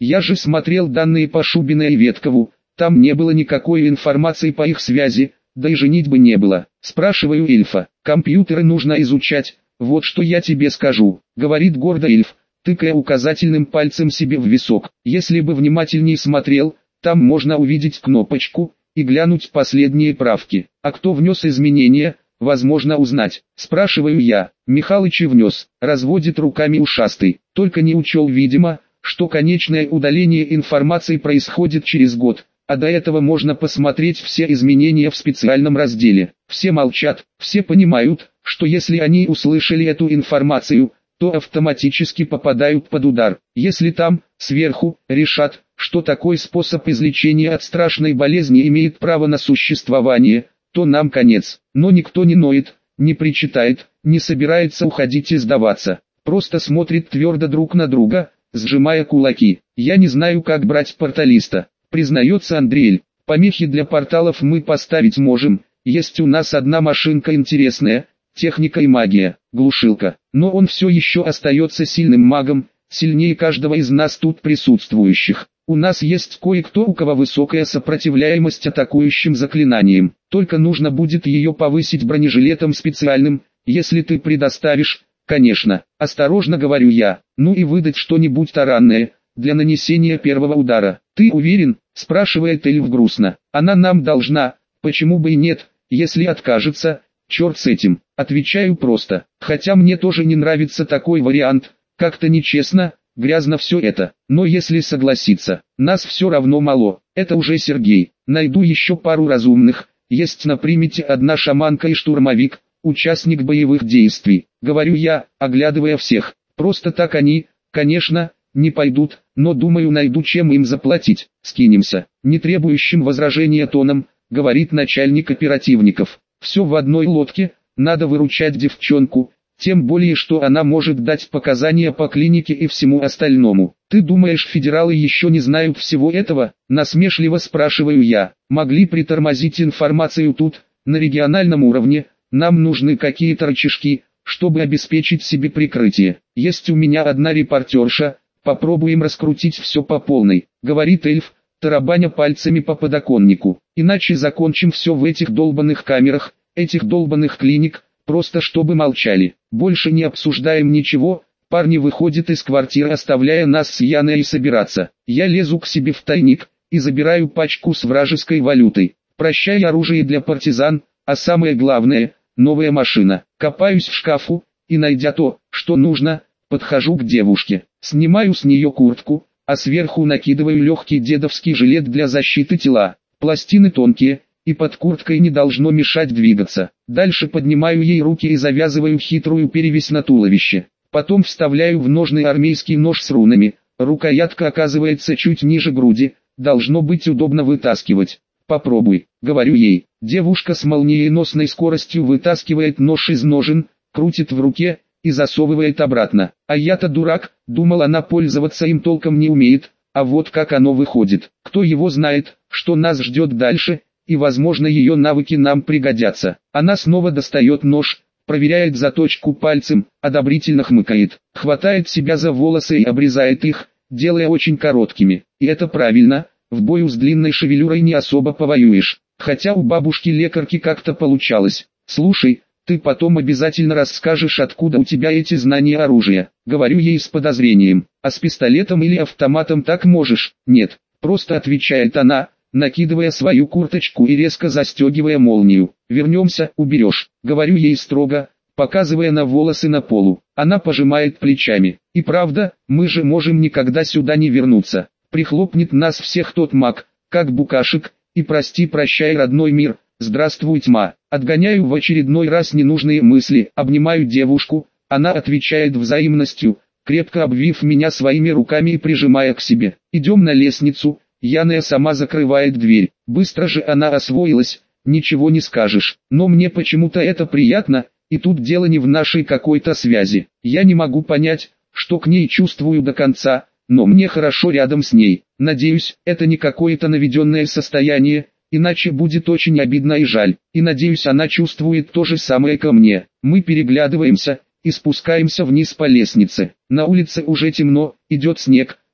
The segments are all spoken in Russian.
Я же смотрел данные по Шубиной и Веткову, там не было никакой информации по их связи, да и женитьбы не было. Спрашиваю эльфа, компьютеры нужно изучать, вот что я тебе скажу, говорит гордо эльф, тыкая указательным пальцем себе в висок. Если бы внимательней смотрел, там можно увидеть кнопочку и глянуть последние правки. А кто внес изменения, возможно узнать. Спрашиваю я. Михалыч и внес, разводит руками ушастый. Только не учел, видимо, что конечное удаление информации происходит через год. А до этого можно посмотреть все изменения в специальном разделе. Все молчат, все понимают, что если они услышали эту информацию, то автоматически попадают под удар. Если там, сверху, решат, что такой способ излечения от страшной болезни имеет право на существование, то нам конец. Но никто не ноет, не причитает, не собирается уходить и сдаваться. Просто смотрит твердо друг на друга, сжимая кулаки. Я не знаю, как брать порталиста, признается Андреэль. Помехи для порталов мы поставить можем, есть у нас одна машинка интересная, техника и магия, глушилка. Но он все еще остается сильным магом, сильнее каждого из нас тут присутствующих. У нас есть кое-кто, у кого высокая сопротивляемость атакующим заклинаниям. Только нужно будет ее повысить бронежилетом специальным, если ты предоставишь, конечно. Осторожно говорю я, ну и выдать что-нибудь таранное, для нанесения первого удара. Ты уверен? Спрашивает эльф грустно. Она нам должна, почему бы и нет, если откажется, черт с этим. Отвечаю просто, хотя мне тоже не нравится такой вариант, как-то нечестно. Грязно все это, но если согласиться, нас все равно мало, это уже Сергей. Найду еще пару разумных, есть на примете одна шаманка и штурмовик, участник боевых действий. Говорю я, оглядывая всех, просто так они, конечно, не пойдут, но думаю найду чем им заплатить. Скинемся, не требующим возражения тоном, говорит начальник оперативников. Все в одной лодке, надо выручать девчонку. Тем более, что она может дать показания по клинике и всему остальному. Ты думаешь, федералы еще не знают всего этого? Насмешливо спрашиваю я. Могли притормозить информацию тут, на региональном уровне. Нам нужны какие-то рычажки, чтобы обеспечить себе прикрытие. Есть у меня одна репортерша, попробуем раскрутить все по полной, говорит эльф, тарабаня пальцами по подоконнику. Иначе закончим все в этих долбанных камерах, этих долбанных клиник. Просто чтобы молчали. Больше не обсуждаем ничего. Парни выходят из квартиры, оставляя нас с Яной собираться. Я лезу к себе в тайник и забираю пачку с вражеской валютой. Прощай оружие для партизан, а самое главное, новая машина. Копаюсь в шкафу и, найдя то, что нужно, подхожу к девушке. Снимаю с нее куртку, а сверху накидываю легкий дедовский жилет для защиты тела. Пластины тонкие, и под курткой не должно мешать двигаться. Дальше поднимаю ей руки и завязываю хитрую перевязь на туловище. Потом вставляю в ножны армейский нож с рунами. Рукоятка оказывается чуть ниже груди, должно быть удобно вытаскивать. Попробуй, говорю ей. Девушка с молниеносной скоростью вытаскивает нож из ножен, крутит в руке и засовывает обратно. А я-то дурак, думал, она пользоваться им толком не умеет, а вот как оно выходит. Кто его знает, что нас ждет дальше? И возможно ее навыки нам пригодятся. Она снова достает нож, проверяет заточку пальцем, одобрительно хмыкает, хватает себя за волосы и обрезает их, делая очень короткими. И это правильно, в бою с длинной шевелюрой не особо повоюешь. Хотя у бабушки-лекарки как-то получалось. Слушай, ты потом обязательно расскажешь, откуда у тебя эти знания оружия. Говорю ей с подозрением. А с пистолетом или автоматом так можешь? Нет, просто отвечает она, накидывая свою курточку и резко застегивая молнию. Вернемся, уберешь, говорю ей строго, показывая на волосы на полу. Она пожимает плечами. И правда, мы же можем никогда сюда не вернуться. Прихлопнет нас всех тот маг, как букашек, и прости-прощай, родной мир, здравствуй, тьма. Отгоняю в очередной раз ненужные мысли, обнимаю девушку, она отвечает взаимностью, крепко обвив меня своими руками и прижимая к себе. Идем на лестницу. Яная сама закрывает дверь. Быстро же она освоилась, ничего не скажешь. Но мне почему-то это приятно, и тут дело не в нашей какой-то связи. Я не могу понять, что к ней чувствую до конца, но мне хорошо рядом с ней. Надеюсь, это не какое-то наведенное состояние, иначе будет очень обидно и жаль. И надеюсь, она чувствует то же самое ко мне. Мы переглядываемся и спускаемся вниз по лестнице. На улице уже темно, идет снег.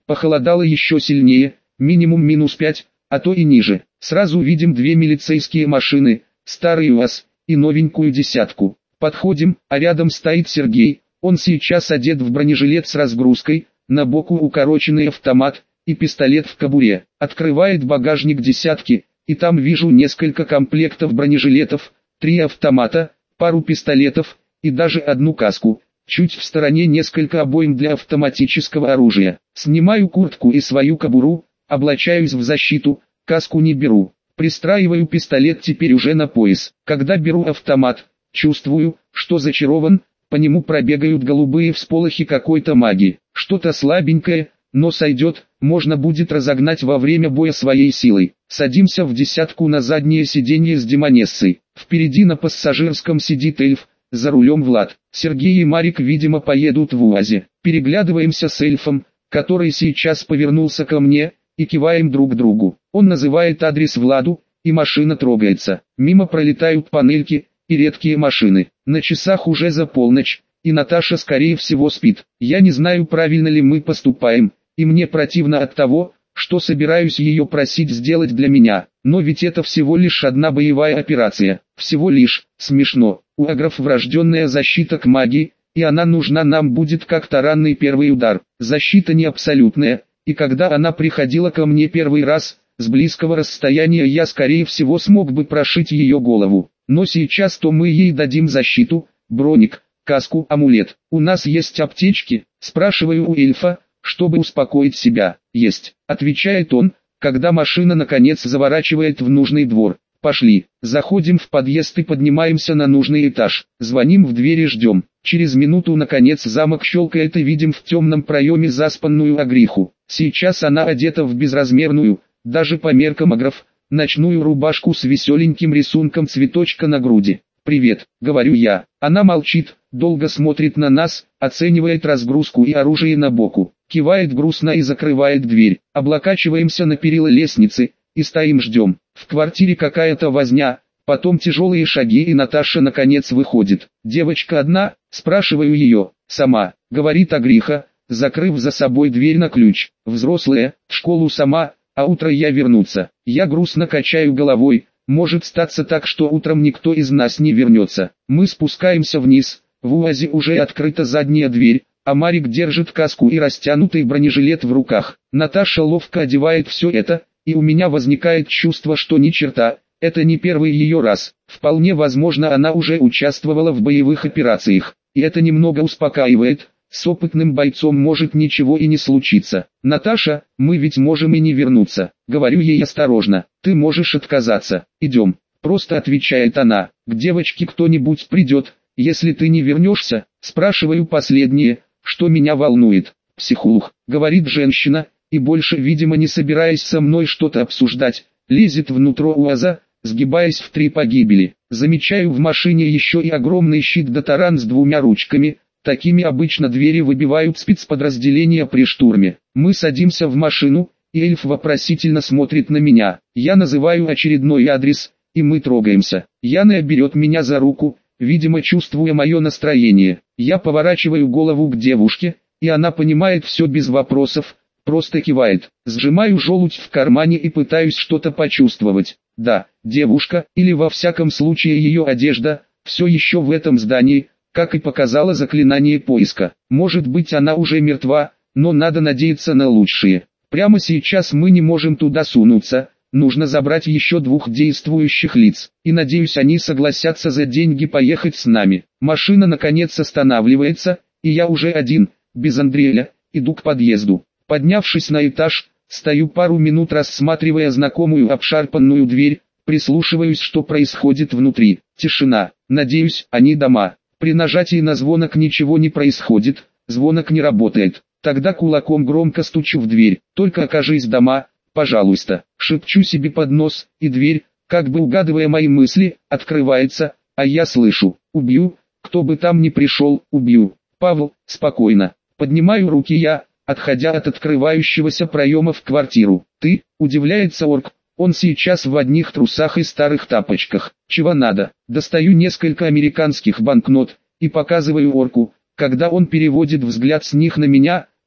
Похолодало еще сильнее, минимум -5, а то и ниже. Сразу видим две милицейские машины, старый УАЗ и новенькую десятку. Подходим, а рядом стоит Сергей. Он сейчас одет в бронежилет с разгрузкой, на боку укороченный автомат и пистолет в кобуре. Открывает багажник десятки, и там вижу несколько комплектов бронежилетов, 3 автомата, пару пистолетов и даже одну каску. Чуть в стороне несколько обоим для автоматического оружия. Снимаю куртку и свою кобуру, облачаюсь в защиту, каску не беру. Пристраиваю пистолет теперь уже на пояс. Когда беру автомат, чувствую, что зачарован, по нему пробегают голубые всполохи какой-то магии. Что-то слабенькое, но сойдет, можно будет разогнать во время боя своей силой. Садимся в десятку на заднее сиденье с демонессой. Впереди на пассажирском сидит эльф, за рулем Влад. Сергей и Марик, видимо, поедут в УАЗе. Переглядываемся с эльфом, который сейчас повернулся ко мне, и киваем друг другу. Он называет адрес Владу, и машина трогается. Мимо пролетают панельки и редкие машины. На часах уже за полночь, и Наташа скорее всего спит. Я не знаю, правильно ли мы поступаем, и мне противно от того, что собираюсь ее просить сделать для меня. Но ведь это всего лишь одна боевая операция. Всего лишь. Смешно. У агров врожденная защита к магии, и она нужна нам будет как таранный первый удар. Защита не абсолютная, и когда она приходила ко мне первый раз, с близкого расстояния я скорее всего смог бы прошить ее голову. Но сейчас то мы ей дадим защиту, броник, каску, амулет. У нас есть аптечки, спрашиваю у эльфа, чтобы успокоить себя. Есть, отвечает он, когда машина наконец заворачивает в нужный двор. Пошли, заходим в подъезд и поднимаемся на нужный этаж. Звоним в дверь и ждем. Через минуту наконец замок щелкает и видим в темном проеме заспанную Агриху. Сейчас она одета в безразмерную, даже по меркам агров, ночную рубашку с веселеньким рисунком цветочка на груди. «Привет», — говорю я. Она молчит, долго смотрит на нас, оценивает разгрузку и оружие на боку, кивает грустно и закрывает дверь. Облокачиваемся на перила лестницы и стоим ждем. В квартире какая-то возня, потом тяжелые шаги, и Наташа наконец выходит. «Девочка одна?» — спрашиваю ее. «Сама», — говорит Агриха, закрыв за собой дверь на ключ. «Взрослая, в школу сама, а утро я вернуться». Я грустно качаю головой. Может статься так, что утром никто из нас не вернется. Мы спускаемся вниз, в УАЗе уже открыта задняя дверь, а Марик держит каску и растянутый бронежилет в руках. Наташа ловко одевает все это, и у меня возникает чувство, что ни черта, это не первый ее раз. Вполне возможно, она уже участвовала в боевых операциях, и это немного успокаивает. С опытным бойцом может ничего и не случиться. «Наташа, мы ведь можем и не вернуться», — говорю ей осторожно. «Ты можешь отказаться. Идем», — просто отвечает она. «К девочке кто-нибудь придет, если ты не вернешься?» Спрашиваю последнее, что меня волнует. «Психолог», — говорит женщина, и больше, видимо, не собираясь со мной что-то обсуждать, лезет внутрь УАЗа, сгибаясь в 3 погибели. Замечаю в машине еще и огромный щит да таран с 2 ручками. Такими обычно двери выбивают спецподразделения при штурме. Мы садимся в машину, и эльф вопросительно смотрит на меня. Я называю очередной адрес, и мы трогаемся. Яна берет меня за руку, видимо чувствуя мое настроение. Я поворачиваю голову к девушке, и она понимает все без вопросов, просто кивает. Сжимаю желудь в кармане и пытаюсь что-то почувствовать. Да, девушка, или во всяком случае ее одежда, все еще в этом здании, как и показало заклинание поиска. Может быть, она уже мертва, но надо надеяться на лучшее. Прямо сейчас мы не можем туда сунуться, нужно забрать еще 2 действующих лиц, и надеюсь, они согласятся за деньги поехать с нами. Машина наконец останавливается, и я уже один, без Андрея, иду к подъезду. Поднявшись на этаж, стою пару минут, рассматривая знакомую обшарпанную дверь, прислушиваюсь, что происходит внутри. Тишина. Надеюсь, они дома. При нажатии на звонок ничего не происходит, звонок не работает. Тогда кулаком громко стучу в дверь. «Только окажись дома, пожалуйста», шепчу себе под нос, и дверь, как бы угадывая мои мысли, открывается, а я слышу: «Убью, кто бы там ни пришел, убью». «Павел, спокойно». Поднимаю руки я, отходя от открывающегося проема в квартиру. «Ты?» – удивляется орк. Он сейчас в одних трусах и старых тапочках. «Чего надо?» Достаю несколько американских банкнот и показываю орку. Когда он переводит взгляд с них на меня,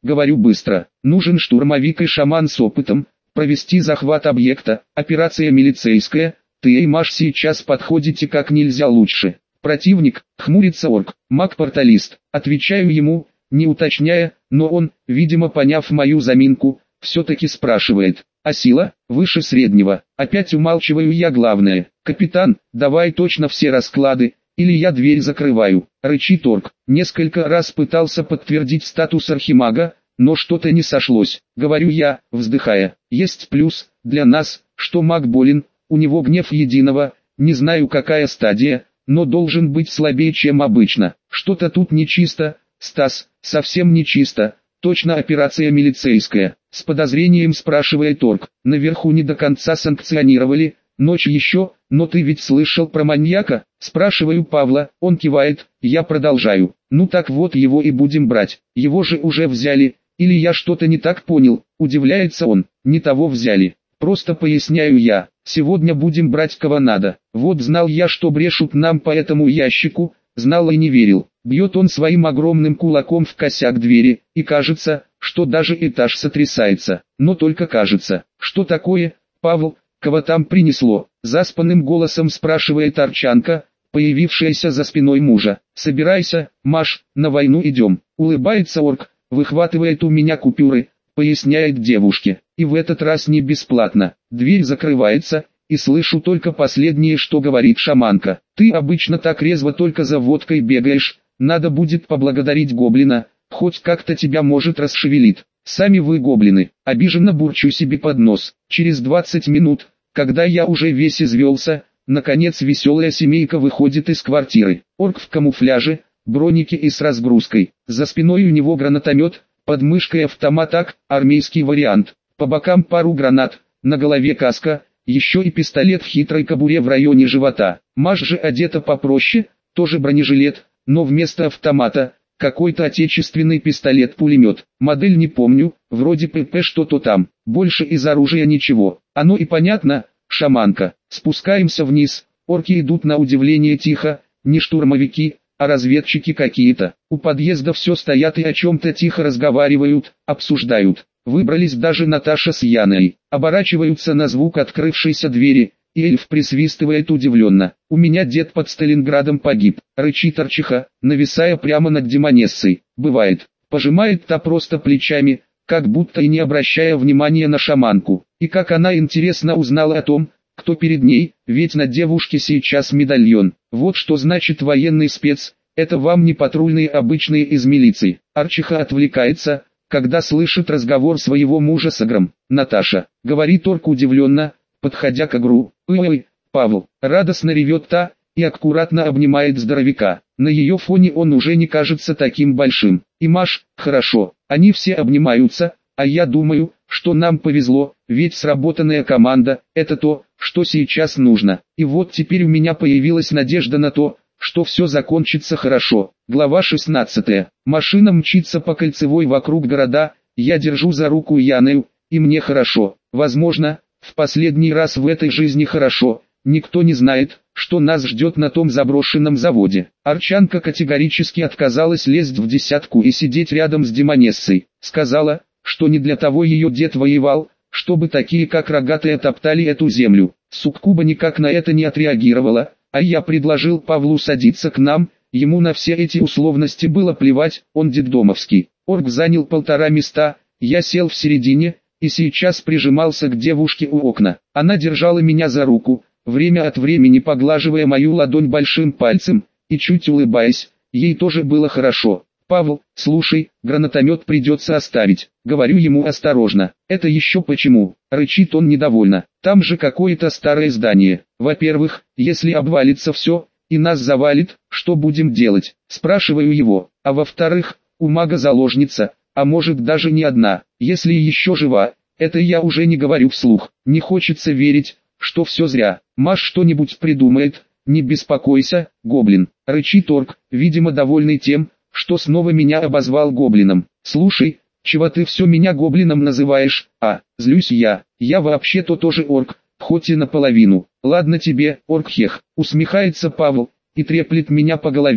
говорю быстро. Нужен штурмовик и шаман с опытом, провести захват объекта, операция милицейская, ты и Маш сейчас подходите как нельзя лучше. Противник, хмурится орк, маг-порталист, отвечаю ему, не уточняя, но он, видимо поняв мою заминку, все-таки спрашивает, а сила, выше среднего, опять умалчиваю я главное, капитан, давай точно все расклады, или я дверь закрываю, рычит орк, несколько раз пытался подтвердить статус архимага, но что-то не сошлось, говорю я, вздыхая, есть плюс, для нас, что маг болен, у него гнев единого, не знаю какая стадия, но должен быть слабее чем обычно, что-то тут нечисто, Стас, совсем нечисто, точно операция милицейская, с подозрением спрашивает орк, наверху не до конца санкционировали, ночь еще, но ты ведь слышал про маньяка, спрашиваю Павла, он кивает, я продолжаю, ну так вот его и будем брать, его же уже взяли, или я что-то не так понял, удивляется он, не того взяли, просто поясняю я, сегодня будем брать кого надо, вот знал я что брешут нам по этому ящику, знал и не верил. Бьет он своим огромным кулаком в косяк двери, и кажется, что даже этаж сотрясается, но только кажется. Что такое, Павел, кого там принесло? Заспанным голосом спрашивает Арчанка, появившаяся за спиной мужа. Собирайся, Маш, на войну идем. Улыбается орк, выхватывает у меня купюры, поясняет девушке. И в этот раз не бесплатно. Дверь закрывается, и слышу только последнее, что говорит шаманка. Ты обычно так резво только за водкой бегаешь. Надо будет поблагодарить гоблина, хоть как-то тебя может расшевелит. Сами вы гоблины, обиженно бурчу себе под нос. Через 20 минут, когда я уже весь извелся, наконец веселая семейка выходит из квартиры. Орк в камуфляже, бронике и с разгрузкой. За спиной у него гранатомет, под мышкой автомат, армейский вариант. По бокам пару гранат, на голове каска, еще и пистолет в хитрой кобуре в районе живота. Маш же одета попроще, тоже бронежилет, но вместо автомата, какой-то отечественный пистолет-пулемет. Модель не помню, вроде ПП что-то там, больше из оружия ничего. Оно и понятно, шаманка. Спускаемся вниз, орки идут на удивление тихо, не штурмовики, а разведчики какие-то. У подъезда все стоят и о чем-то тихо разговаривают, обсуждают. Выбрались даже Наташа с Яной, оборачиваются на звук открывшейся двери. И эльф присвистывает удивленно. У меня дед под Сталинградом погиб, рычит Арчиха, нависая прямо над демонессой. Бывает, пожимает та просто плечами, как будто и не обращая внимания на шаманку. И как она интересно узнала о том, кто перед ней, ведь на девушке сейчас медальон. Вот что значит военный спец, это вам не патрульные обычные из милиции. Арчиха отвлекается, когда слышит разговор своего мужа с Агром. Наташа, говорит орк удивленно, подходя к Агру. «Ой, Павел!» Радостно ревет та, и аккуратно обнимает здоровяка. На ее фоне он уже не кажется таким большим. И Маш, хорошо, они все обнимаются, а я думаю, что нам повезло, ведь сработанная команда – это то, что сейчас нужно. И вот теперь у меня появилась надежда на то, что все закончится хорошо. Глава 16. Машина мчится по кольцевой вокруг города, я держу за руку Яну, и мне хорошо. Возможно, в последний раз в этой жизни хорошо, никто не знает, что нас ждет на том заброшенном заводе. Арчанка категорически отказалась лезть в десятку и сидеть рядом с демонессой. Сказала, что не для того ее дед воевал, чтобы такие как Рогатая топтали эту землю. Суккуба никак на это не отреагировала, а я предложил Павлу садиться к нам, ему на все эти условности было плевать, он детдомовский. Орк занял 1,5 места, я сел в середине, и сейчас прижимался к девушке у окна. Она держала меня за руку, время от времени поглаживая мою ладонь большим пальцем, и чуть улыбаясь, ей тоже было хорошо. «Павел, слушай, гранатомет придется оставить», говорю ему осторожно. «Это еще почему?» Рычит он недовольно. «Там же какое-то старое здание. Во-первых, если обвалится все, и нас завалит, что будем делать?» Спрашиваю его. «А во-вторых, у мага заложница, а может даже не одна, если еще жива, это я уже не говорю вслух, не хочется верить, что все зря, Маш что-нибудь придумает, не беспокойся, гоблин», рычит орк, видимо довольный тем, что снова меня обозвал гоблином. «Слушай, чего ты все меня гоблином называешь?» Злюсь я вообще-то тоже орк, хоть и наполовину. «Ладно тебе, орк хех», усмехается Павел, и треплет меня по голове,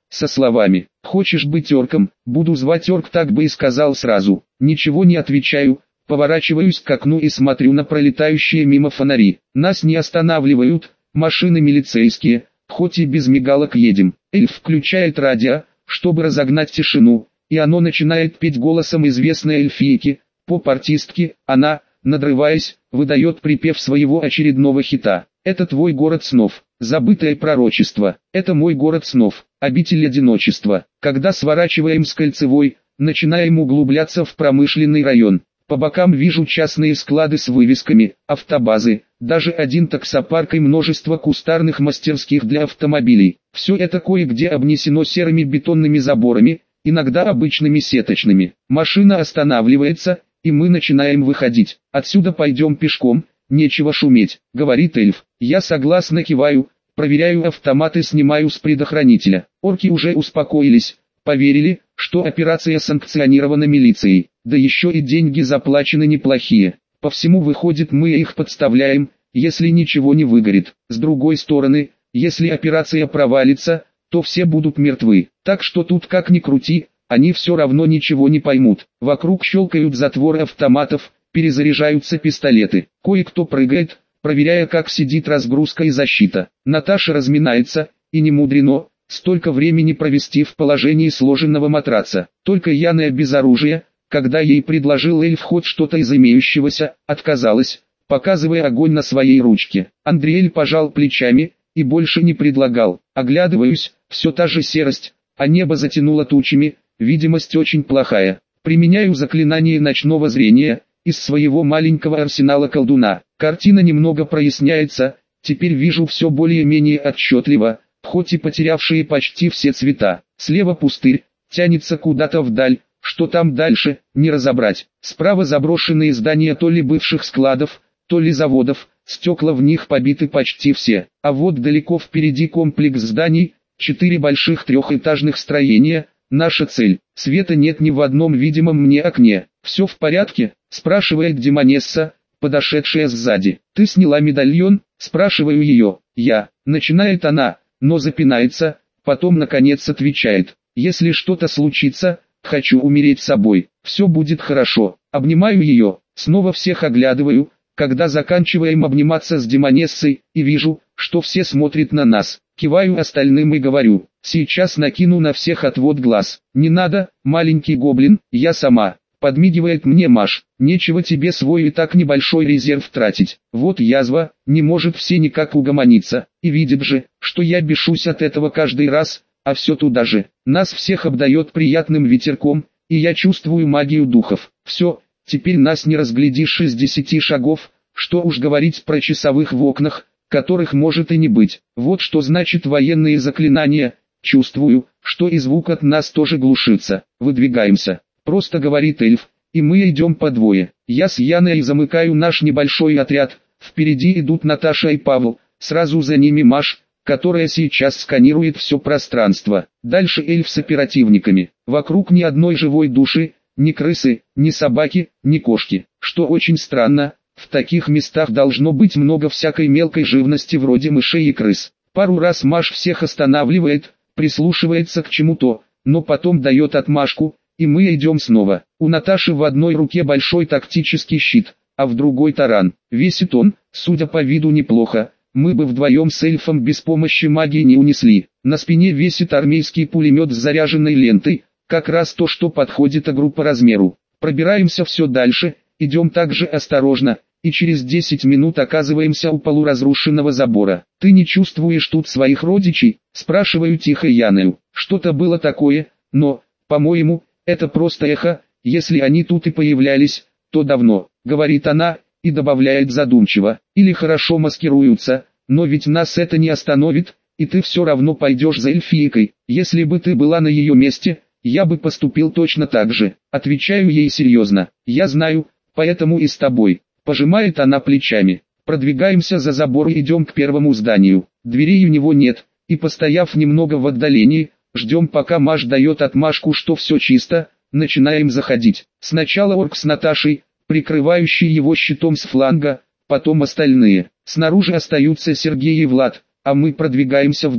со словами: «Хочешь быть орком? Буду звать орк, так бы и сказал сразу». Ничего не отвечаю, поворачиваюсь к окну и смотрю на пролетающие мимо фонари. Нас не останавливают, машины милицейские, хоть и без мигалок едем. Эльф включает радио, чтобы разогнать тишину, и оно начинает петь голосом известной эльфийки, поп-артистки. Она, надрываясь, выдает припев своего очередного хита. «Это твой город снов, забытое пророчество, это мой город снов, обитель одиночества». Когда сворачиваем с Кольцевой, начинаем углубляться в промышленный район. По бокам вижу частные склады с вывесками, автобазы, даже один таксопарк и множество кустарных мастерских для автомобилей. Все это кое-где обнесено серыми бетонными заборами, иногда обычными сеточными. Машина останавливается, и мы начинаем выходить. «Отсюда пойдем пешком, нечего шуметь», — говорит эльф. Я согласно киваю, проверяю автомат и снимаю с предохранителя. Орки уже успокоились, поверили, что операция санкционирована милицией, да еще и деньги заплачены неплохие. По всему выходит, мы их подставляем, если ничего не выгорит. С другой стороны, если операция провалится, то все будут мертвы. Так что тут как ни крути, они все равно ничего не поймут. Вокруг щелкают затворы автоматов, перезаряжаются пистолеты. Кое-кто прыгает, проверяя, как сидит разгрузка и защита. Наташа разминается, и не мудрено столько времени провести в положении сложенного матраца. Только Яна без оружия, когда ей предложил эльф хоть что-то из имеющегося, отказалась, показывая огонь на своей ручке. Андриэль пожал плечами и больше не предлагал. Оглядываюсь, все та же серость, а небо затянуло тучами, видимость очень плохая. Применяю заклинание ночного зрения из своего маленького арсенала колдуна. Картина немного проясняется, теперь вижу все более-менее отчетливо, хоть и потерявшие почти все цвета. Слева пустырь, тянется куда-то вдаль, что там дальше, не разобрать. Справа заброшенные здания то ли бывших складов, то ли заводов, стекла в них побиты почти все. А вот далеко впереди комплекс зданий, 4 больших трехэтажных строения, наша цель. Света нет ни в одном видимом мне окне. «Все в порядке?» – спрашивает Демонесса, подошедшая сзади. «Ты сняла медальон?» – спрашиваю ее. «Я». Начинает она, но запинается, потом наконец отвечает: «Если что-то случится, хочу умереть собой. Все будет хорошо». Обнимаю ее, снова всех оглядываю, когда заканчиваем обниматься с Демонессой, и вижу, что все смотрят на нас. Киваю остальным и говорю: «Сейчас накину на всех отвод глаз». «Не надо, маленький гоблин, я сама». Подмигивает мне Маш: «Нечего тебе свой и так небольшой резерв тратить. Вот язва, не может все никак угомониться, и видит же, что я бешусь от этого каждый раз, а все туда же». Нас всех обдает приятным ветерком, и я чувствую магию духов. Все, теперь нас не разглядишь из 10 шагов, что уж говорить про часовых в окнах, которых может и не быть. Вот что значит военные заклинания. Чувствую, что и звук от нас тоже глушится. Выдвигаемся. Просто говорит эльф, и мы идем по двое. Я с Яной замыкаю наш небольшой отряд, впереди идут Наташа и Павел, сразу за ними Маш, которая сейчас сканирует все пространство. Дальше эльф с оперативниками. Вокруг ни одной живой души, ни крысы, ни собаки, ни кошки. Что очень странно, в таких местах должно быть много всякой мелкой живности вроде мышей и крыс. Пару раз Маш всех останавливает, прислушивается к чему-то, но потом дает отмашку, и мы идем снова. У Наташи в одной руке большой тактический щит, а в другой таран. Весит он, судя по виду, неплохо. Мы бы вдвоем с эльфом без помощи магии не унесли. На спине весит армейский пулемет с заряженной лентой, как раз то, что подходит игру по размеру. Пробираемся все дальше, идем также осторожно, и через 10 минут оказываемся у полуразрушенного забора. «Ты не чувствуешь тут своих родичей?» – спрашиваю тихо Яною. «Что-то было такое, но, по-моему, это просто эхо, если они тут и появлялись, то давно», — говорит она, и добавляет задумчиво: «или хорошо маскируются, но ведь нас это не остановит, и ты все равно пойдешь за эльфийкой. Если бы ты была на ее месте, я бы поступил точно так же». Отвечаю ей серьезно: «Я знаю, поэтому и с тобой». Пожимает она плечами. Продвигаемся за забор и идем к первому зданию. Дверей у него нет, и постояв немного в отдалении, ждем, пока Маш дает отмашку, что все чисто. Начинаем заходить. Сначала орк с Наташей, прикрывающий его щитом с фланга, потом остальные. Снаружи остаются Сергей и Влад, а мы продвигаемся вглубь.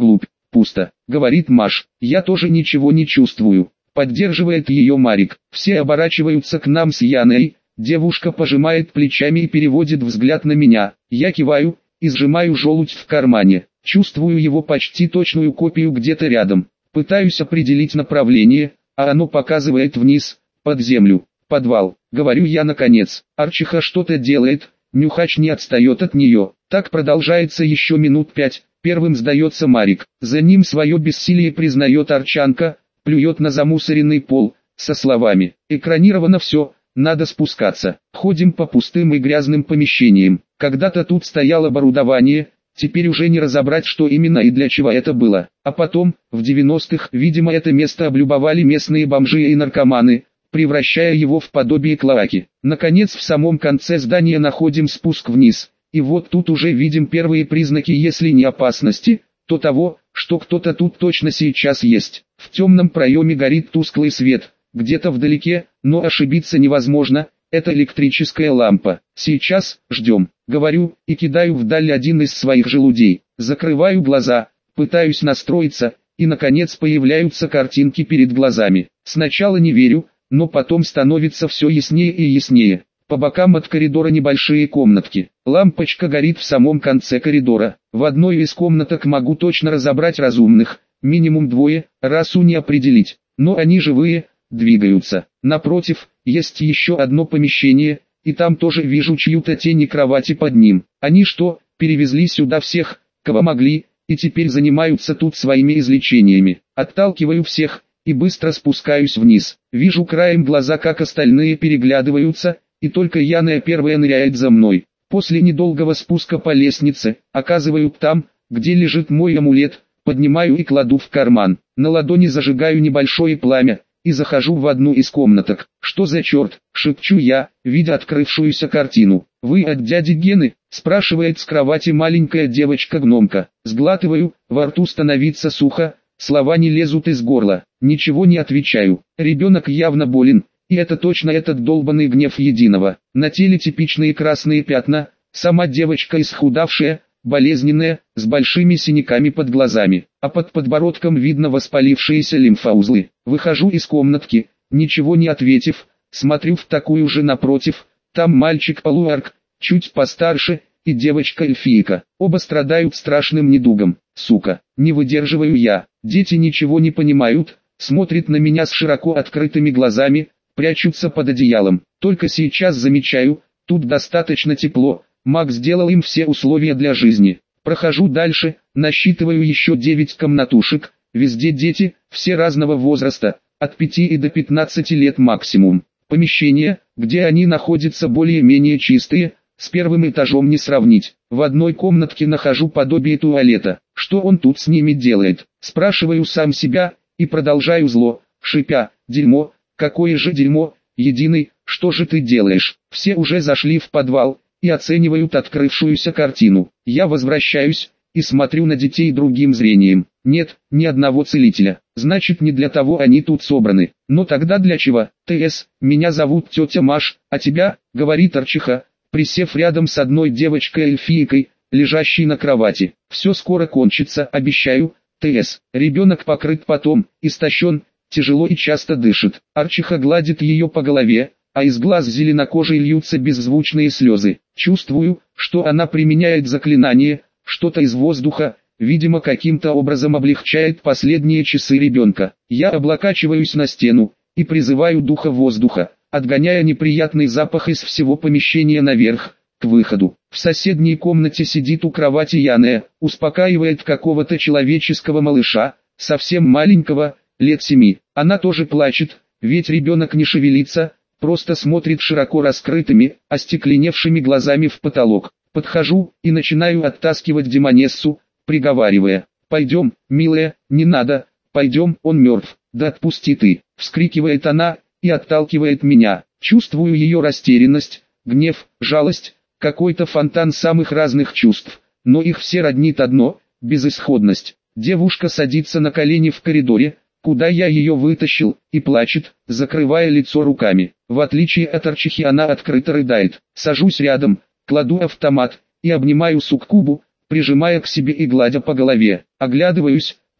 Пусто, говорит Маш. Я тоже ничего не чувствую. Поддерживает ее Марик. Все оборачиваются к нам с Яной. Девушка пожимает плечами и переводит взгляд на меня. Я киваю и сжимаю желудь в кармане. Чувствую его почти точную копию где-то рядом. Пытаюсь определить направление, а оно показывает вниз, под землю, подвал. Говорю я наконец. Арчиха что-то делает, Нюхач не отстает от нее. Так продолжается еще минут 5. Первым сдается Марик. За ним свое бессилие признает Арчанка, плюет на замусоренный пол, со словами: «Экранировано все, надо спускаться». Ходим по пустым и грязным помещениям. Когда-то тут стояло оборудование, теперь уже не разобрать, что именно и для чего это было. А потом, в 90-х, видимо, это место облюбовали местные бомжи и наркоманы, превращая его в подобие клоаки. Наконец, в самом конце здания находим спуск вниз. И вот тут уже видим первые признаки, если не опасности, то того, что кто-то тут точно сейчас есть. В темном проеме горит тусклый свет, где-то вдалеке, но ошибиться невозможно, это электрическая лампа. Сейчас, ждем, говорю, и кидаю вдаль один из своих желудей. Закрываю глаза, пытаюсь настроиться, и наконец появляются картинки перед глазами. Сначала не верю, но потом становится все яснее и яснее. По бокам от коридора небольшие комнатки. Лампочка горит в самом конце коридора. В одной из комнаток могу точно разобрать разумных, минимум двое, расу не определить. Но они живые, двигаются. Напротив, есть еще одно помещение, и там тоже вижу чью-то тень и кровати под ним. Они что, перевезли сюда всех, кого могли, и теперь занимаются тут своими излечениями? Отталкиваю всех и быстро спускаюсь вниз. Вижу краем глаза, как остальные переглядываются, и только Яна первая ныряет за мной. После недолгого спуска по лестнице, оказываю там, где лежит мой амулет, поднимаю и кладу в карман. На ладони зажигаю небольшое пламя, и захожу в одну из комнаток. «Что за черт?» — шепчу я, видя открывшуюся картину. «Вы от дяди Гены?» — спрашивает с кровати маленькая девочка-гномка. Сглатываю, во рту становится сухо, слова не лезут из горла. Ничего не отвечаю. Ребенок явно болен, и это точно этот долбанный гнев единого. На теле типичные красные пятна, сама девочка исхудавшая, болезненная, с большими синяками под глазами, а под подбородком видно воспалившиеся лимфоузлы. Выхожу из комнатки, ничего не ответив, смотрю в такую же напротив, там мальчик-полуарк, чуть постарше, и девочка-эльфийка. Оба страдают страшным недугом. Сука, не выдерживаю я. Дети ничего не понимают, смотрят на меня с широко открытыми глазами, прячутся под одеялом. Только сейчас замечаю, тут достаточно тепло. Маг сделал им все условия для жизни. Прохожу дальше, насчитываю еще 9 комнатушек, везде дети, все разного возраста, от 5 и до 15 лет максимум. Помещения, где они находятся, более-менее чистые, с первым этажом не сравнить. В одной комнатке нахожу подобие туалета. Что он тут с ними делает? Спрашиваю сам себя, и продолжаю зло, шипя: «Дерьмо, какое же дерьмо, единый, что же ты делаешь?» Все уже зашли в подвал и оценивают открывшуюся картину. Я возвращаюсь и смотрю на детей другим зрением. Нет, ни одного целителя. Значит, не для того они тут собраны. Но тогда для чего? «ТС, меня зовут тетя Маш, а тебя?» — говорит Арчиха, присев рядом с одной девочкой-эльфийкой, лежащей на кровати. «Все скоро кончится, обещаю, ТС». Ребенок покрыт потом, истощен, тяжело и часто дышит. Арчиха гладит ее по голове, а из глаз зеленокожей льются беззвучные слезы. Чувствую, что она применяет заклинание, что-то из воздуха, видимо, каким-то образом облегчает последние часы ребенка. Я облокачиваюсь на стену и призываю духа воздуха, отгоняя неприятный запах из всего помещения наверх, к выходу. В соседней комнате сидит у кровати Яна, успокаивает какого-то человеческого малыша, совсем маленького, лет 7. Она тоже плачет, ведь ребенок не шевелится, просто смотрит широко раскрытыми, остекленевшими глазами в потолок. Подхожу и начинаю оттаскивать демонессу, приговаривая: «Пойдем, милая, не надо, пойдем, он мертв». «Да отпусти ты!» — вскрикивает она и отталкивает меня. Чувствую ее растерянность, гнев, жалость, какой-то фонтан самых разных чувств, но их все роднит одно — безысходность. Девушка садится на колени в коридоре, куда я ее вытащил, и плачет, закрывая лицо руками. В отличие от Арчихи, она открыто рыдает. Сажусь рядом, кладу автомат и обнимаю суккубу, прижимая к себе и гладя по голове. Оглядываюсь,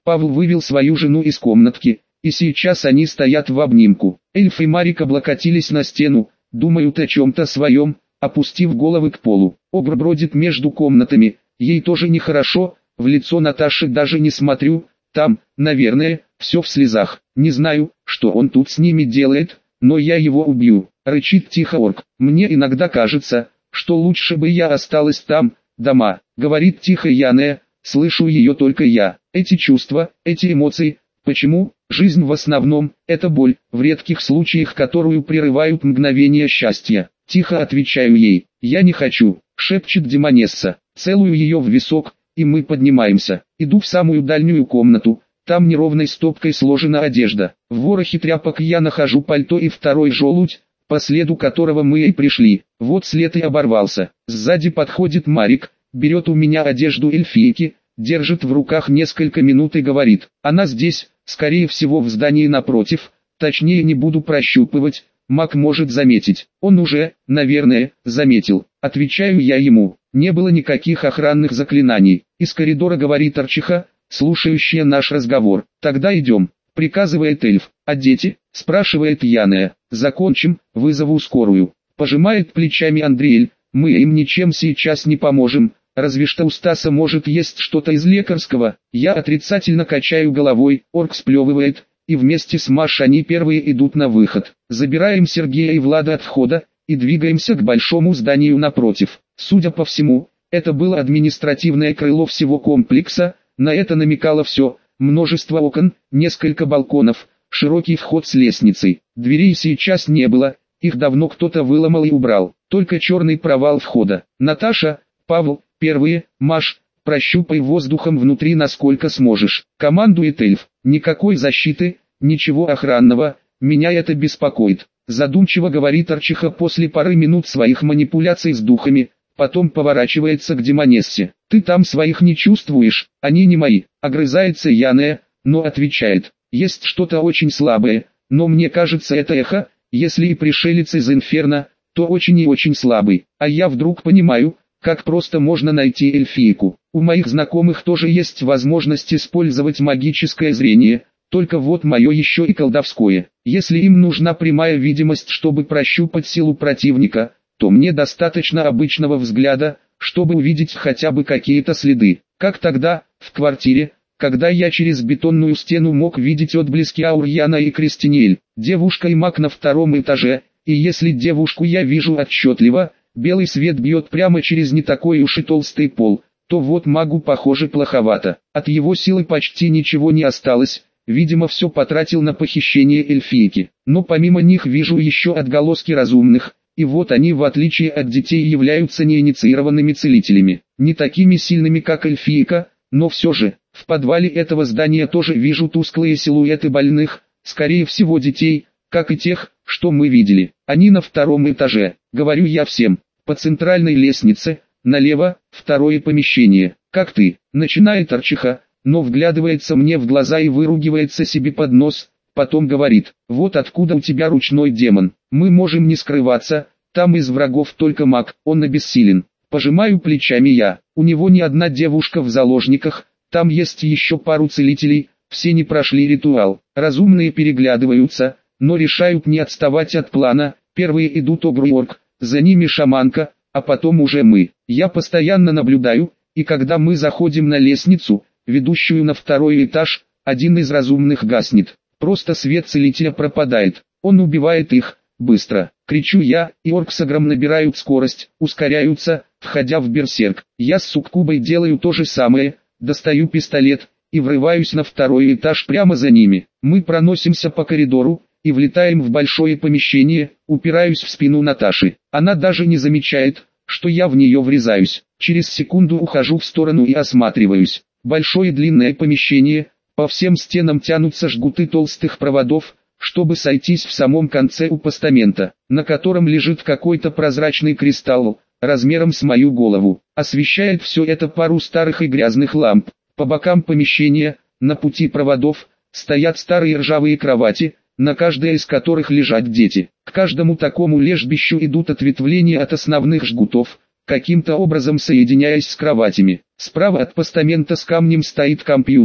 Павел вывел свою жену из комнатки, и сейчас они стоят в обнимку. Эльф и Марик облокотились на стену, думают о чем-то своем, опустив головы к полу. Огр бродит между комнатами, ей тоже нехорошо, в лицо Наташи даже не смотрю, там, наверное, все в слезах. Не знаю, что он тут с ними делает, но я его убью. Рычит тихо орк. Мне иногда кажется, что лучше бы я осталась там, дома. Говорит тихо Яная, слышу ее только я. Эти чувства, эти эмоции, почему? Жизнь в основном, это боль, в редких случаях которую прерывают мгновения счастья. Тихо отвечаю ей. Я не хочу, шепчет демонесса. Целую ее в висок, и мы поднимаемся. Иду в самую дальнюю комнату. Там неровной стопкой сложена одежда. В ворохе тряпок я нахожу пальто и второй желудь, по следу которого мы и пришли. Вот след и оборвался. Сзади подходит Марик, берет у меня одежду эльфийки, держит в руках несколько минут и говорит: она здесь, скорее всего в здании напротив, точнее не буду прощупывать, маг может заметить. Он уже, наверное, заметил. Отвечаю я ему. Не было никаких охранных заклинаний. Из коридора говорит Арчиха, слушающая наш разговор. Тогда идем, приказывает эльф. А дети? Спрашивает Яная. Закончим, вызову скорую. Пожимает плечами Андриэль. Мы им ничем сейчас не поможем, разве что у Стаса может есть что-то из лекарского. Я отрицательно качаю головой, орк сплевывает, и вместе с Маш они первые идут на выход. Забираем Сергея и Влада от входа, и двигаемся к большому зданию напротив. Судя по всему, это было административное крыло всего комплекса, на это намекало все, множество окон, несколько балконов, широкий вход с лестницей. Дверей сейчас не было, их давно кто-то выломал и убрал, только черный провал входа. Наташа, Павел, первые, Маш, прощупай воздухом внутри насколько сможешь. Командует эльф. Никакой защиты, ничего охранного, меня это беспокоит. Задумчиво говорит Арчиха после пары минут своих манипуляций с духами, потом поворачивается к демонессе. Ты там своих не чувствуешь, они не мои. Огрызается Яная, но отвечает. Есть что-то очень слабое, но мне кажется это эхо, если и пришелец из инферно, то очень и очень слабый. А я вдруг понимаю, как просто можно найти эльфийку. У моих знакомых тоже есть возможность использовать магическое зрение, только вот мое еще и колдовское. Если им нужна прямая видимость, чтобы прощупать силу противника, то мне достаточно обычного взгляда, чтобы увидеть хотя бы какие-то следы. Как тогда, в квартире, когда я через бетонную стену мог видеть отблески аур Яна и Кристиниэль. Девушка и маг на втором этаже, и если девушку я вижу отчетливо, белый свет бьет прямо через не такой уж и толстый пол, то вот магу похоже плоховато. От его силы почти ничего не осталось, видимо все потратил на похищение эльфийки. Но помимо них вижу еще отголоски разумных, и вот они в отличие от детей являются неинициированными целителями. Не такими сильными как эльфийка, но все же, в подвале этого здания тоже вижу тусклые силуэты больных, скорее всего детей, как и тех, что мы видели. Они на втором этаже, говорю я всем, по центральной лестнице, налево, второе помещение. Как ты? Начинает Арчиха, но вглядывается мне в глаза и выругивается себе под нос, потом говорит: вот откуда у тебя ручной демон, мы можем не скрываться, там из врагов только маг, он обессилен. Пожимаю плечами я, у него не одна девушка в заложниках, там есть еще пару целителей, все не прошли ритуал. Разумные переглядываются, но решают не отставать от плана. Первые идут Огр и орк, за ними шаманка, а потом уже мы. Я постоянно наблюдаю, и когда мы заходим на лестницу, ведущую на второй этаж, один из разумных гаснет. Просто свет целителя пропадает, он убивает их, быстро. Кричу я, и орк с Огром набирают скорость, ускоряются, входя в берсерк. Я с суккубой делаю то же самое, достаю пистолет, и врываюсь на второй этаж прямо за ними. Мы проносимся по коридору, и влетаем в большое помещение, упираюсь в спину Наташи. Она даже не замечает, что я в нее врезаюсь. Через секунду ухожу в сторону и осматриваюсь. Большое длинное помещение, по всем стенам тянутся жгуты толстых проводов, чтобы сойтись в самом конце у постамента, на котором лежит какой-то прозрачный кристалл, размером с мою голову. Освещает все это пару старых и грязных ламп. По бокам помещения, на пути проводов, стоят старые ржавые кровати, на каждой из которых лежат дети. К каждому такому лежбищу идут ответвления от основных жгутов, каким-то образом соединяясь с кроватями. Справа от постамента с камнем стоит компьютер,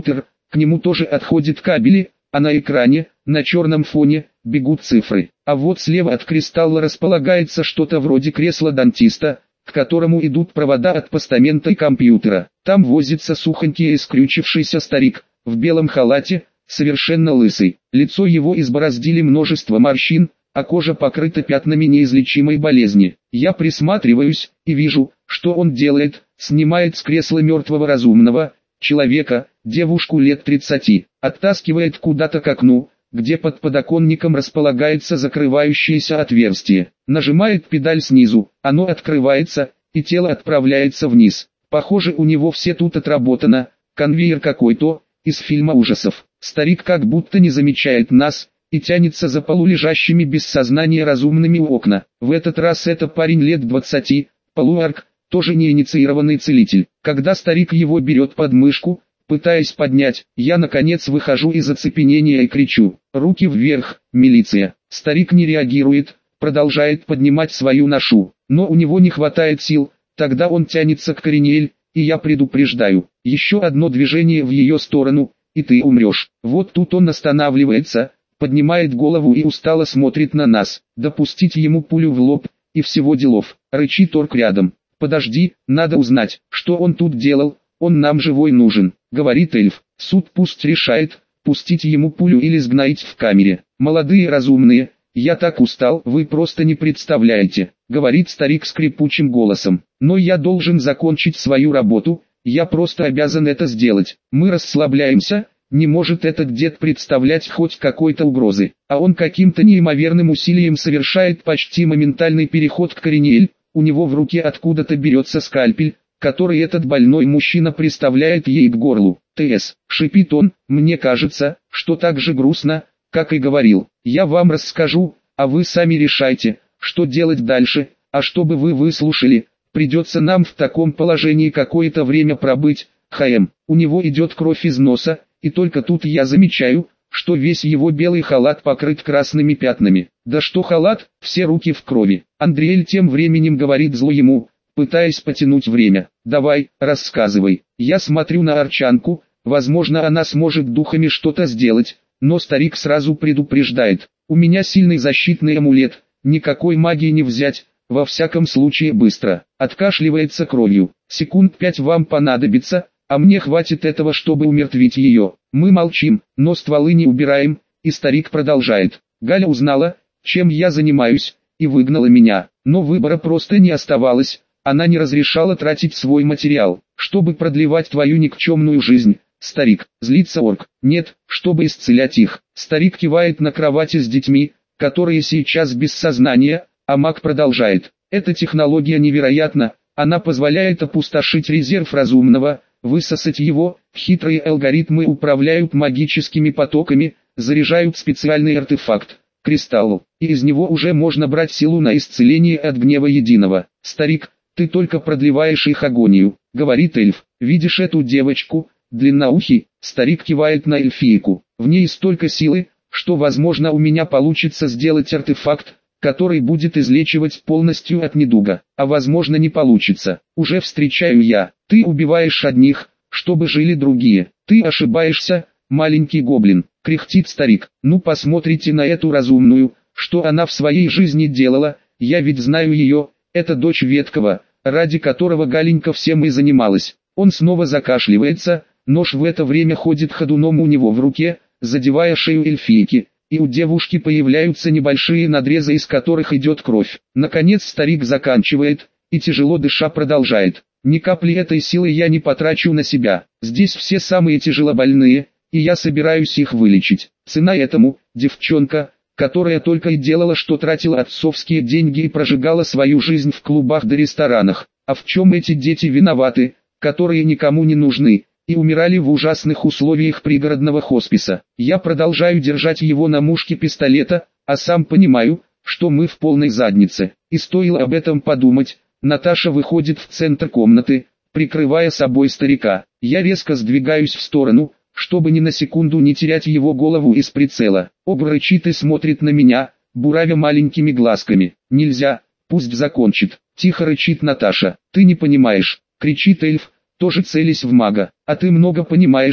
К нему тоже отходят кабели, а на экране, на черном фоне, бегут цифры. А вот слева от кристалла располагается что-то вроде кресла дантиста, к которому идут провода от постамента и компьютера. Там возится сухонький и скрючившийся старик, в белом халате, совершенно лысый. Лицо его избороздили множество морщин, а кожа покрыта пятнами неизлечимой болезни. Я присматриваюсь, и вижу, что он делает, снимает с кресла мертвого разумного человека, девушку лет 30, оттаскивает куда-то к окну, где под подоконником располагается закрывающееся отверстие. Нажимает педаль снизу, оно открывается, и тело отправляется вниз. Похоже, у него все тут отработано, конвейер какой-то, из фильма ужасов. Старик как будто не замечает нас, и тянется за полулежащими без сознания разумными у окна. В этот раз это парень лет 20, полуарк, тоже неинициированный целитель. Когда старик его берет под мышку, пытаясь поднять, я наконец выхожу из оцепенения и кричу: «Руки вверх, милиция!» Старик не реагирует, продолжает поднимать свою ношу, но у него не хватает сил, тогда он тянется к Кориниэль, и я предупреждаю: еще одно движение в ее сторону, и ты умрешь. Вот тут он останавливается, поднимает голову и устало смотрит на нас. Допустить ему пулю в лоб, и всего делов. Рычит орк рядом. «Подожди, надо узнать, что он тут делал, он нам живой нужен», — говорит эльф. «Суд пусть решает, пустить ему пулю или сгноить в камере. Молодые разумные, я так устал, вы просто не представляете», — говорит старик скрипучим голосом. «Но я должен закончить свою работу, я просто обязан это сделать». Мы расслабляемся. Не может этот дед представлять хоть какой-то угрозы, а он каким-то неимоверным усилием совершает почти моментальный переход к Кориниэль. У него в руке откуда-то берется скальпель, который этот больной мужчина приставляет ей к горлу. «ТС», — шипит он, — «мне кажется, что так же грустно, как и говорил. Я вам расскажу, а вы сами решайте, что делать дальше, а чтобы вы выслушали, придется нам в таком положении какое-то время пробыть. У него идет кровь из носа, и только тут я замечаю, что весь его белый халат покрыт красными пятнами. Да что халат, все руки в крови». Андриэль тем временем говорит зло ему, пытаясь потянуть время: «Давай, рассказывай». Я смотрю на Арчанку, возможно она сможет духами что-то сделать, но старик сразу предупреждает: «У меня сильный защитный амулет, никакой магии не взять, во всяком случае быстро». Откашливается кровью. «Секунд 5 вам понадобится, а мне хватит этого, чтобы умертвить ее». Мы молчим, но стволы не убираем, и старик продолжает: «Галя узнала, чем я занимаюсь, и выгнала меня, но выбора просто не оставалось, она не разрешала тратить свой материал, чтобы продлевать твою никчемную жизнь». Старик, злится орк. «Нет, чтобы исцелять их». Старик кивает на кровати с детьми, которые сейчас без сознания, а маг продолжает: «Эта технология невероятна, она позволяет опустошить резерв разумного, высосать его, хитрые алгоритмы управляют магическими потоками, заряжают специальный артефакт, кристалл, и из него уже можно брать силу на исцеление от гнева единого». «Старик, ты только продлеваешь их агонию», — говорит эльф. «Видишь эту девочку, длинноухий?» Старик кивает на эльфийку. «В ней столько силы, что возможно у меня получится сделать артефакт, который будет излечивать полностью от недуга, а возможно не получится. Уже встречаю я. Ты убиваешь одних, чтобы жили другие. Ты ошибаешься, маленький гоблин», — кряхтит старик. «Ну посмотрите на эту разумную, что она в своей жизни делала, я ведь знаю ее, это дочь Веткова, ради которого Галенька всем и занималась». Он снова закашливается, нож в это время ходит ходуном у него в руке, задевая шею эльфийки, и у девушки появляются небольшие надрезы, из которых идет кровь. Наконец старик заканчивает, и тяжело дыша продолжает: «Ни капли этой силы я не потрачу на себя. Здесь все самые тяжелобольные, и я собираюсь их вылечить. Цена этому — девчонка, которая только и делала, что тратила отцовские деньги и прожигала свою жизнь в клубах да ресторанах. А в чем эти дети виноваты, которые никому не нужны, и умирали в ужасных условиях пригородного хосписа?» Я продолжаю держать его на мушке пистолета, а сам понимаю, что мы в полной заднице. И стоило об этом подумать, Наташа выходит в центр комнаты, прикрывая собой старика. Я резко сдвигаюсь в сторону, чтобы ни на секунду не терять его голову из прицела. Об рычит и смотрит на меня, буравя маленькими глазками. «Нельзя, пусть закончит», — тихо рычит Наташа. «Ты не понимаешь», — кричит эльф, тоже целясь в мага. «А ты много понимаешь,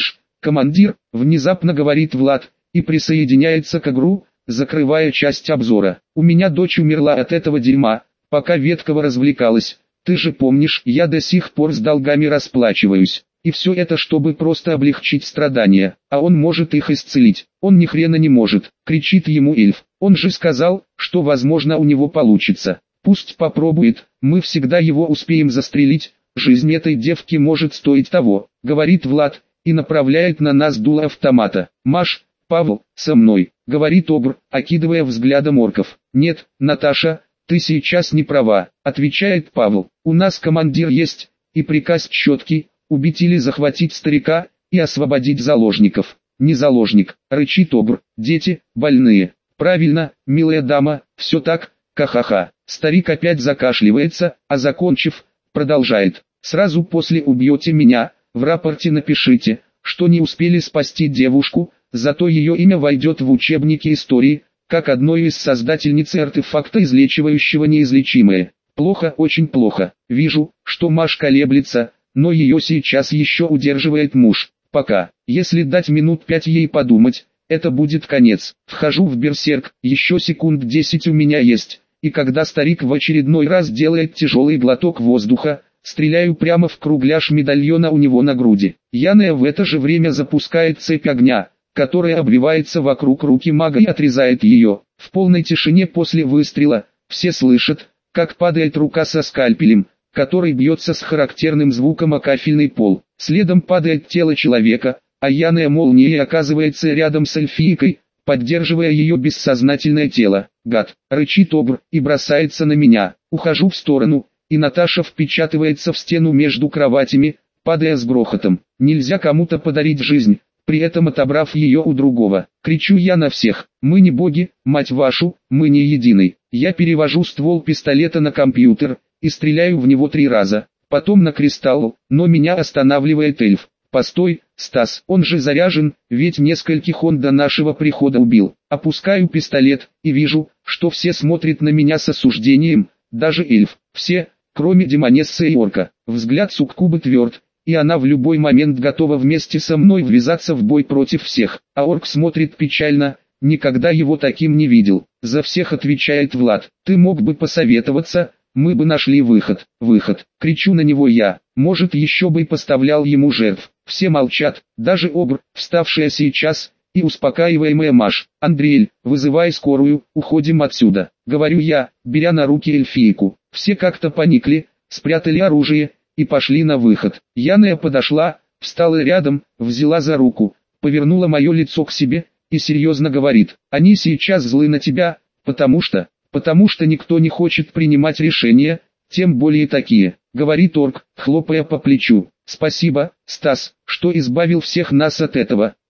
Командир, внезапно говорит Влад, и присоединяется к игру, закрывая часть обзора. У меня дочь умерла от этого дерьма, пока Веткова развлекалась. Ты же помнишь, я до сих пор с долгами расплачиваюсь. И все это чтобы просто облегчить страдания, а он может их исцелить. Он ни хрена не может, кричит ему эльф. Он же сказал, что возможно у него получится. Пусть попробует, мы всегда его успеем застрелить. Жизнь этой девки может стоить того, говорит Влад, и направляет на нас дуло автомата. Маш, Павел, со мной, говорит Огр, окидывая взглядом орков. Нет, Наташа, ты сейчас не права, отвечает Павел. У нас командир есть, и приказ четкий, убить или захватить старика, и освободить заложников. Не заложник, рычит Огр, дети, больные. Правильно, милая дама, все так, ха-ха-ха. Старик опять закашливается, а закончив, продолжает. Сразу после убьете меня, в рапорте напишите, что не успели спасти девушку, зато ее имя войдет в учебники истории, как одной из создательниц артефакта, излечивающего неизлечимое. Плохо, очень плохо. Вижу, что Маш колеблется, но ее сейчас еще удерживает муж. Пока, если дать минут 5 ей подумать, это будет конец. Вхожу в берсерк, еще секунд 10 у меня есть, и когда старик в очередной раз делает тяжелый глоток воздуха, стреляю прямо в кругляш медальона у него на груди. Яная в это же время запускает цепь огня, которая обвивается вокруг руки мага и отрезает ее. В полной тишине после выстрела, все слышат, как падает рука со скальпелем, который бьется с характерным звуком о кафельный пол. Следом падает тело человека, а Яная молнией оказывается рядом с эльфийкой, поддерживая ее бессознательное тело. Гад, рычит Огр и бросается на меня. Ухожу в сторону, и Наташа впечатывается в стену между кроватями, падая с грохотом. Нельзя кому-то подарить жизнь, при этом отобрав ее у другого. Кричу я на всех: мы не боги, мать вашу, мы не единый. Я перевожу ствол пистолета на компьютер и стреляю в него 3 раза, потом на кристалл, но меня останавливает эльф. Постой, Стас, он же заряжен, ведь нескольких он до нашего прихода убил. Опускаю пистолет и вижу, что все смотрят на меня с осуждением, даже эльф. Все, кроме демонессы и орка. Взгляд суккубы тверд, и она в любой момент готова вместе со мной ввязаться в бой против всех. А орк смотрит печально, никогда его таким не видел. За всех отвечает Влад. Ты мог бы посоветоваться, мы бы нашли выход. Выход, кричу на него я. Может, еще бы и поставлял ему жертв. Все молчат, даже Огр, вставшая сейчас, и успокаиваемая Маш. Андриэль, вызывай скорую, уходим отсюда, говорю я, беря на руки эльфийку. Все как-то поникли, спрятали оружие и пошли на выход. Яная подошла, встала рядом, взяла за руку, повернула мое лицо к себе и серьезно говорит: они сейчас злы на тебя, потому что никто не хочет принимать решения, тем более такие, говорит орк, хлопая по плечу. Спасибо, Стас, что избавил всех нас от этого.